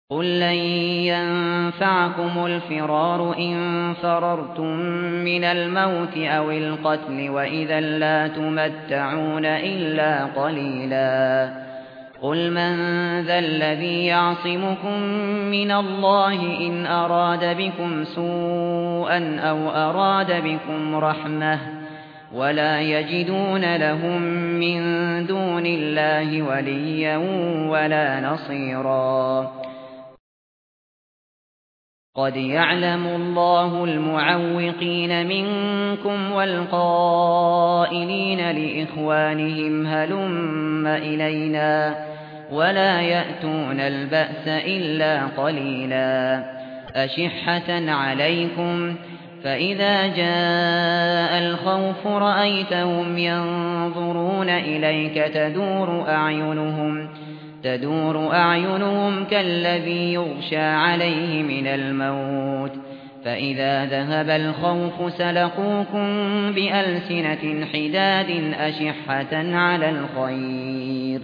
قُل لَّن يَنفَعَكُمُ الْفِرَارُ إِن فَرَرْتُم مِّنَ الْمَوْتِ أَوِ الْقَتْلِ وَإِذًا لَّا تُمَتَّعُونَ إِلَّا قَلِيلًا قُلْ مَن ذَا الَّذِي يَعْصِمُكُم مِّنَ اللَّهِ إِنْ أَرَادَ بِكُمْ سُوءًا أَوْ أَرَادَ بِكُمْ رَحْمَةً وَلَا يَجِدُونَ لَهُم مِّن دُونِ اللَّهِ وَلِيًّا وَلَا نَصِيرًا قَدْ يَعْلَمُ اللَّهُ الْمُعَوِّقِينَ مِنكُمْ وَالْقَائِلِينَ لِإِخْوَانِهِمْ هَلُمَّ إِلَيْنَا وَلَا يَأْتُونَ الْبَأْسَ إِلَّا قَلِيلًا أَشِحَّةً عَلَيْكُمْ فَإِذَا جَاءَ الْخَوْفُ رَأَيْتَهُمْ يَنظُرُونَ إِلَيْكَ تدور أعينهم كالذي يغشى عليه من الموت فإذا ذهب الخوف سلقوكم بألسنة حداد أشحة على الخير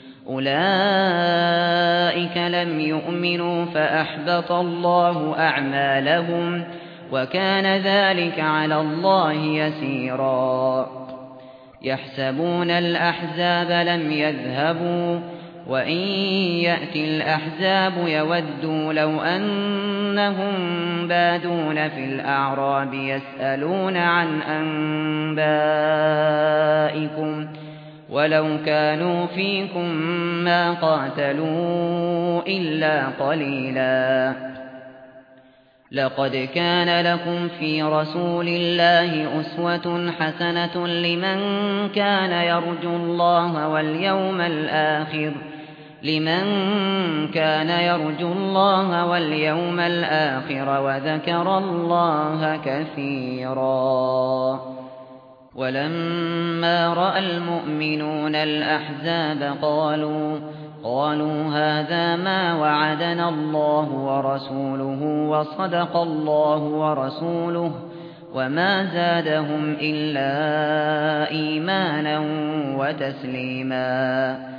أولئك لم يؤمنوا فأحبط الله أعمالهم وكان ذلك على الله يسيرا يحسبون الأحزاب لم يذهبوا وإن يأتي الأحزاب يودوا لو أنهم بادون في الأعراب يسألون عن أنبائكم ولو كانوا فيكم ما قاتلوا إلا قليلا لقد كان لكم في رسول الله أسوة حسنة لمن كان يرجو الله واليوم الآخر وذكر الله كثيرا ولما رأى المؤمنون الأحزاب قالوا هذا ما وعدنا الله ورسوله وصدق الله ورسوله وما زادهم إلا إيمانا وتسليما